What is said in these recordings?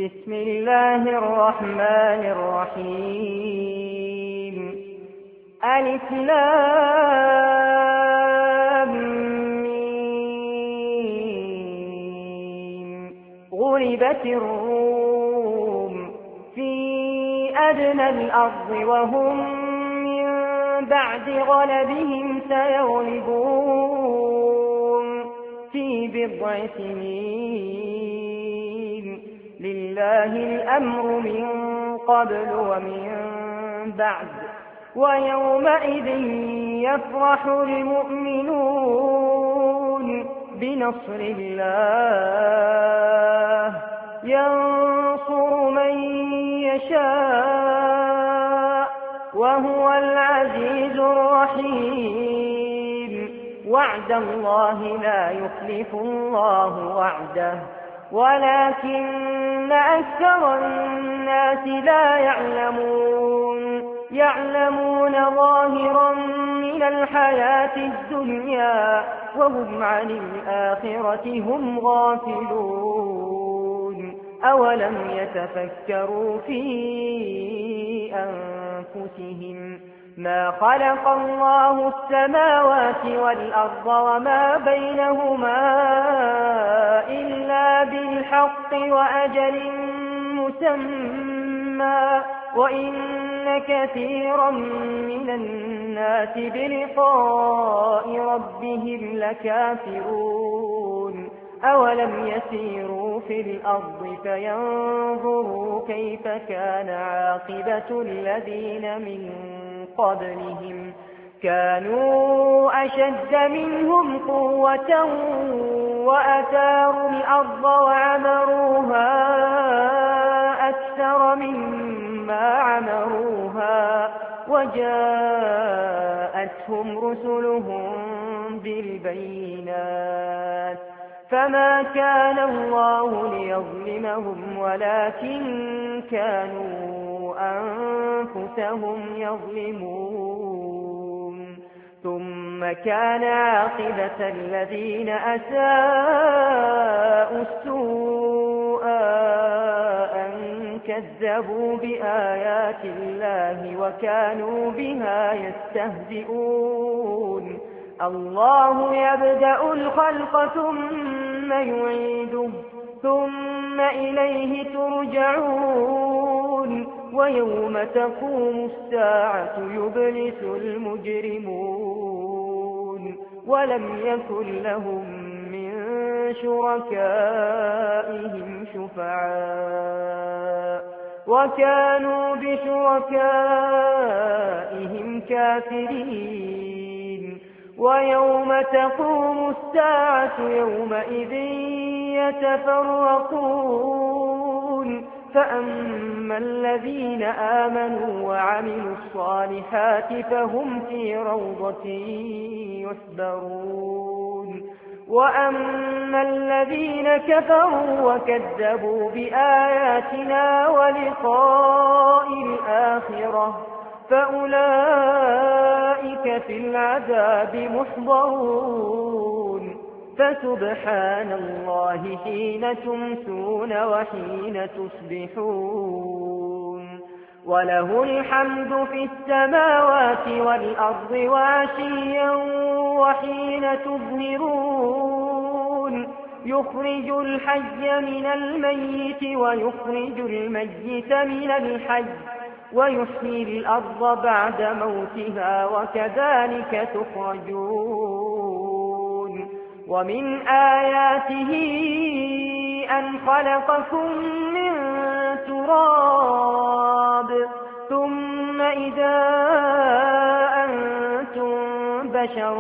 بسم الله الرحمن الرحيم ألف لام ميم غلبت الروم في أدنى الأرض وهم من بعد غلبهم سيغلبون في بضع سنين لله الأمر من قبل ومن بعد ويومئذ يفرح المؤمنون بنصر الله ينصر من يشاء وهو العزيز الرحيم وعد الله لا يخلف الله وعده ولكن أكثر الناس لا يعلمون ظاهرا من الحياة الدنيا وهم عن الآخرة هم غافلون أولم يتفكروا في أنفسهم ما خلق الله السماوات والأرض وما بينهما إلا بالحق وأجل مسمى وإن كثيرا من الناس بلقاء ربهم لكافرون أولم يسيروا في الأرض فينظروا كيف كان عاقبة الذين من قبلهم كانوا أشد منهم قوة وأثاروا الأرض وعمروها أكثر مما عمروها وجاءتهم رسلهم بالبينات فما كان الله ليظلمهم ولكن كانوا أنفسهم يظلمون ثم كان عاقبة الذين أساءوا السوء أن كذبوا بآيات الله وكانوا بها يستهزئون الله يبدأ الخلق ثم يعيده ثم إليه ترجعون ويوم تقوم الساعة يبلس المجرمون ولم يكن لهم من شركائهم شفعاء وكانوا بشركائهم كافرين ويوم تقوم الساعة يومئذ يتفرقون فأما الذين آمنوا وعملوا الصالحات فهم في روضة يحبرون وأما الذين كفروا وكذبوا بآياتنا ولقاء الآخرة فأولئك في العذاب محضرون فسبحان الله حين تمسون وحين تصبحون وله الحمد في السماوات والأرض وعشيا وحين تظهرون يخرج الحي من الميت ويخرج الميت من الحي ويحيي الأرض بعد موتها وكذلك تخرجون ومن آياته أن خلقكم من تراب ثم إذا أنتم بشر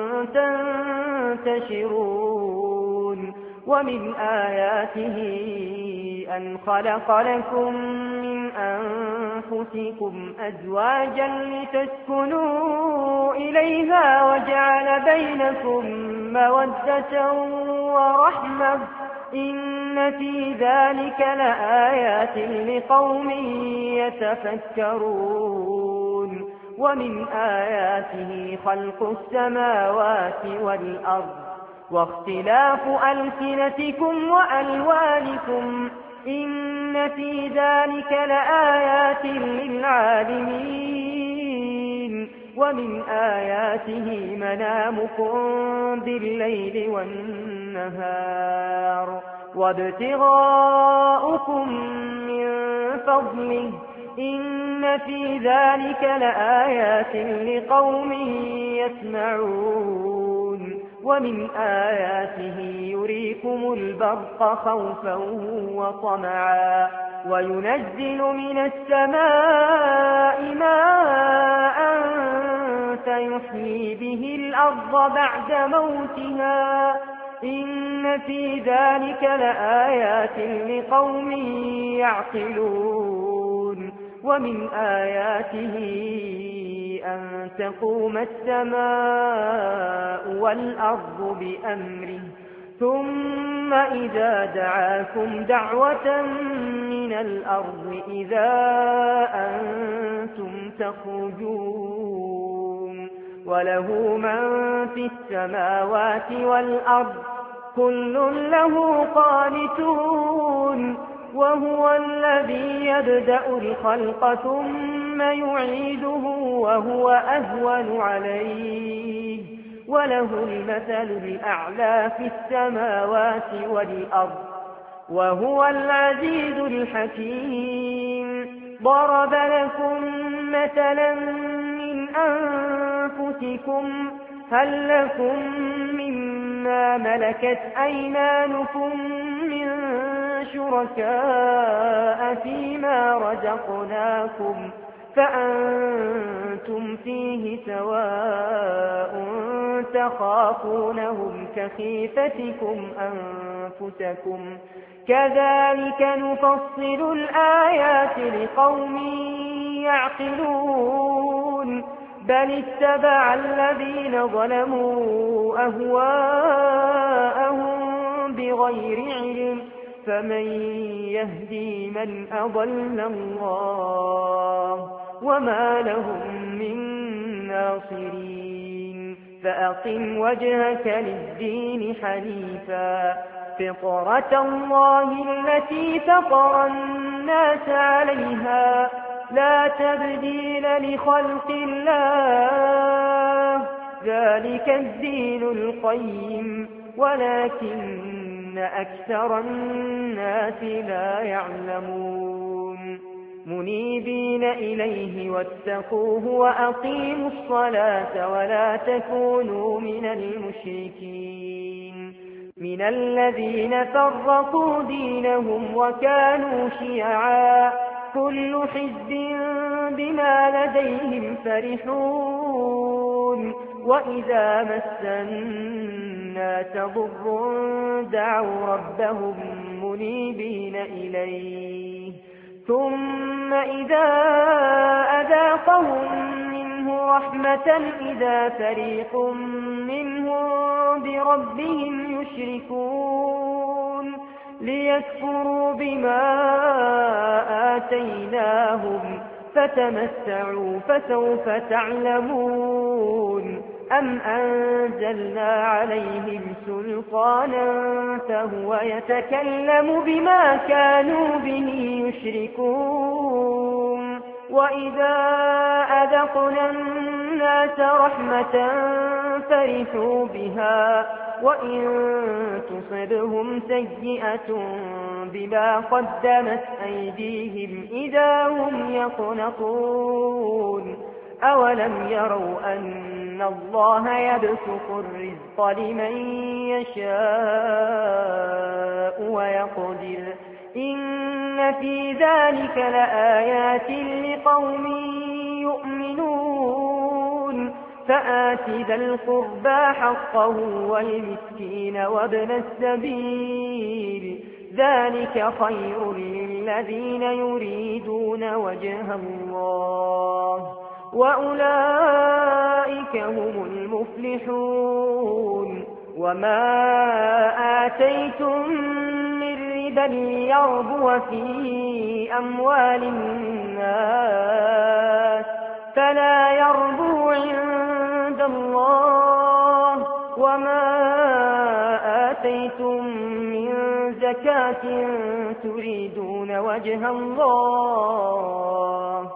تنتشرون ومن آياته أن خلق لكم من أنفسكم أزواجا لتسكنوا إليها وجعل بينكم مودة ورحمة إن في ذلك لآيات لقوم يتفكرون ومن آياته خلق السماوات والأرض واختلاف ألسنتكم وألوانكم إن في ذلك لآيات للعالمين ومن آياته منامكم بالليل والنهار وابتغاؤكم من فضله إن في ذلك لآيات لقوم يسمعون ومن آياته يريكم البرق خوفا وطمعا وينزل من السماء ماء فيحيي به الأرض بعد موتها إن في ذلك لآيات لقوم يعقلون ومن آياته أن تقوم السماء والأرض بأمره ثم إذا دعاكم دعوة من الأرض إذا أنتم تخرجون وله من في السماوات والأرض كل له قانتون وهو الذي يبدأ الخلق ثم يعيده وهو أهون عليه وله المثل الأعلى في السماوات والأرض وهو العزيز الحكيم ضرب لكم مثلا من أنفسكم هل لكم مما ملكت أيمانكم من شركاء فيما رزقناكم فأنتم فيه سواء تخافونهم كخيفتكم أنفسكم كذلك نفصل الآيات لقوم يعقلون بل اتبع الذين ظلموا أهواءهم بغير علم فمن يهدي من أضل الله وما لهم من ناصرين فأقم وجهك للدين حنيفا فطرة الله التي فطر الناس عليها لا تبديل لخلق الله ذلك الدين القيم ولكن أكثر الناس لا يعلمون منيبين إليه واتقوه وأقيموا الصلاة ولا تكونوا من المشركين من الذين فرقوا دينهم وكانوا شيعا كل حزب بما لديهم فرحون وإذا مس الناس ضر دعوا ربهم منيبين إليه ثم إذا أذاقهم منه رحمة إذا فريق منهم بربهم يشركون ليكفروا بما آتيناهم فتمتعوا فسوف تعلمون أم أنزلنا عليهم سلطانا فهو يتكلم بما كانوا به يشركون وإذا أذقنا الناس رحمة فرحوا بها وإن تصبهم سيئة بما قدمت أيديهم إذا هم يقنطون أولم يروا أن الله يبسط الرزق لمن يشاء ويقدر إن في ذلك لآيات لقوم يؤمنون فآت ذا القربى حقه والمسكين وابن السبيل ذلك خير للذين يريدون وجه الله وأولئك هم المفلحون وما آتيتم من ربا ليربو في أموال الناس فلا يربو عند الله وما آتيتم من زكاة تريدون وجه الله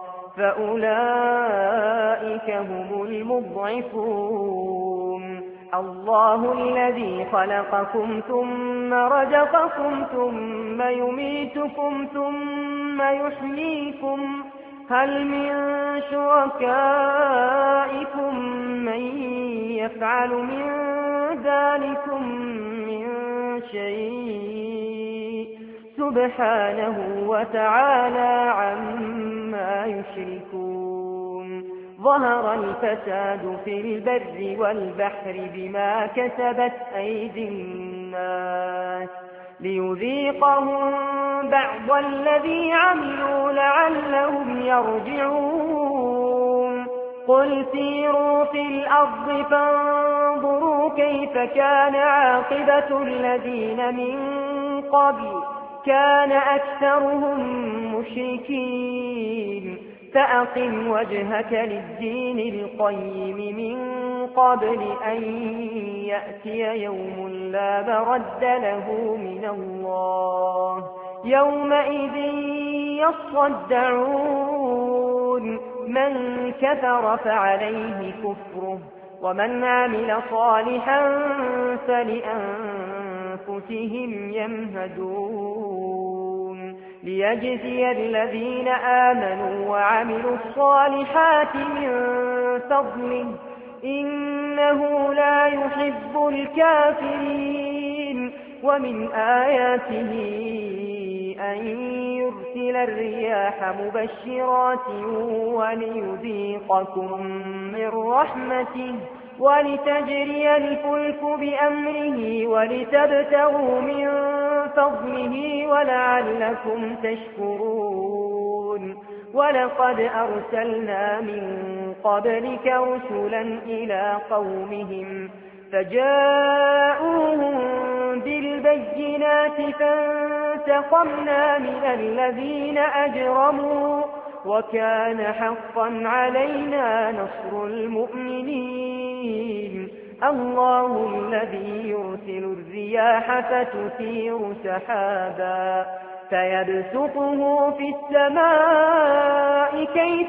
فأولئك هم المضعفون. الله الذي خلقكم ثم رزقكم ثم يميتكم ثم يحييكم هل من شركائكم من يفعل من ذلكم من شيء سبحانه وتعالى عما يشركون. ظهر الفساد في البر والبحر بما كسبت أيدي الناس ليذيقهم بعض الذي عملوا لعلهم يرجعون. قل سيروا في الأرض فانظروا كيف كان عاقبة الذين من قبل كان أكثرهم مشركين. فأقم وجهك للدين القيم من قبل أن يأتي يوم لا مرد له من الله يومئذ يصدعون. من كفر فعليه كفره ومن عمل صالحا فلأنفسهم يمهدون. ليجزي الذين آمنوا وعملوا الصالحات من فضله إنه لا يحب الكافرين. ومن آياته أن يرسل الرياح مبشرات وليذيقكم من رحمته ولتجري الفلك بأمره ولتبتغوا من فضله ولعلكم تشكرون. ولقد أرسلنا من قبلك رسلا إلى قومهم فجاءوهم بالبينات فانتقمنا من الذين أجرموا وكان حقا علينا نصر المؤمنين. الله الذي يرسل الرياح فتثير سحابا فيبسطه في السماء كيف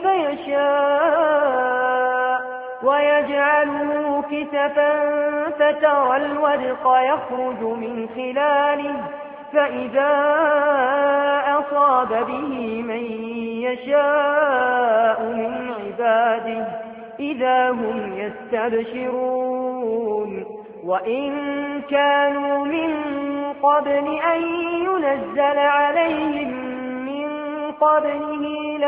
يشاء ويجعله كسفا فترى الودق يخرج من خلاله فإذا أصاب به من يشاء من عباده إذا هم يستبشرون. وإن كانوا من قبل أن ينزل عليهم من قبله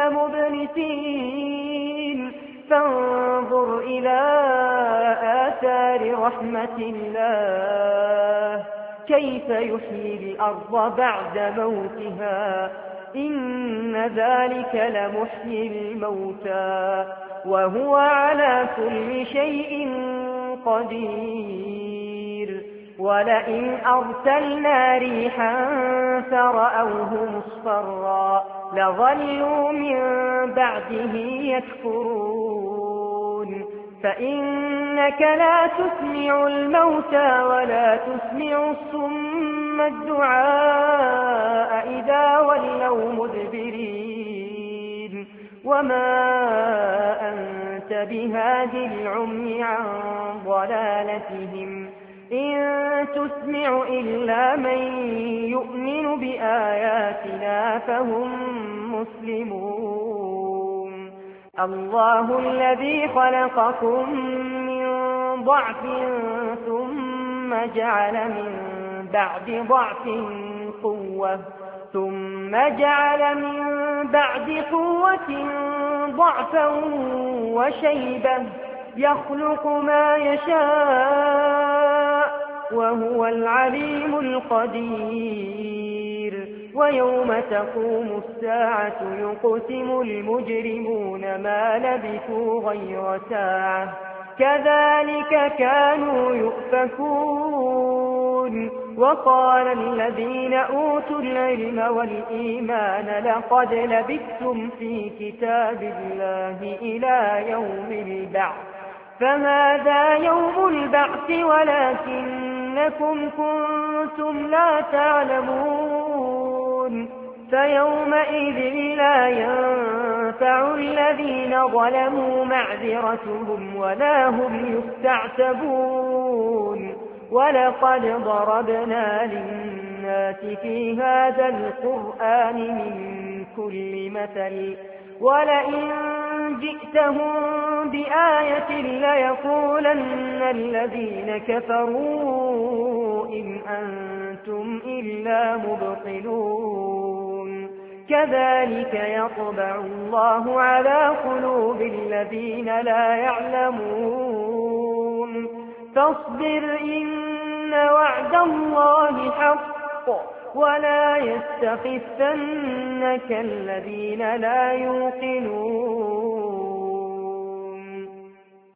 لمبلسين. فانظر إلى آثار رحمة الله كيف يحيي الأرض بعد موتها إن ذلك لمحيي الموتى وهو على كل شيء قدير. ولئن أرسلنا ريحا فرأوه مصفرا لظلوا من بعده يكفرون. فإنك لا تسمع الموتى ولا تسمع الصم الدعاء إذا ولوا مدبرين. وما أنت بهاد العمي عن ضلالتهم إن تسمع إلا من يؤمن بآياتنا فهم مسلمون. الله الذي خلقكم من ضعف ثم جعل من بعد ضعف قوة ثم جعل من بعد قوة ضعفا وشيبة يخلق ما يشاء وهو العليم القدير. ويوم تقوم الساعة يقسم المجرمون ما لبثوا غير ساعة كذلك كانوا يؤفكون. وقال الذين أوتوا العلم والإيمان لقد لبثتم في كتاب الله إلى يوم البعث فهذا يوم البعث ولكنكم كنتم كنتم لا تعلمون فيومئذ لا ينفع الذين ظلموا معذرتهم ولا هم يستعتبون ولقد ضربنا للناس في هذا القرآن من كل مثل ولئن جئتهم بآية ليقولن الذين كفروا إن أنتم إلا مبطلون كذلك يطبع الله على قلوب الذين لا يعلمون فاصبر إن وعد الله حق ولا يستخفنك الذين لا يوقنون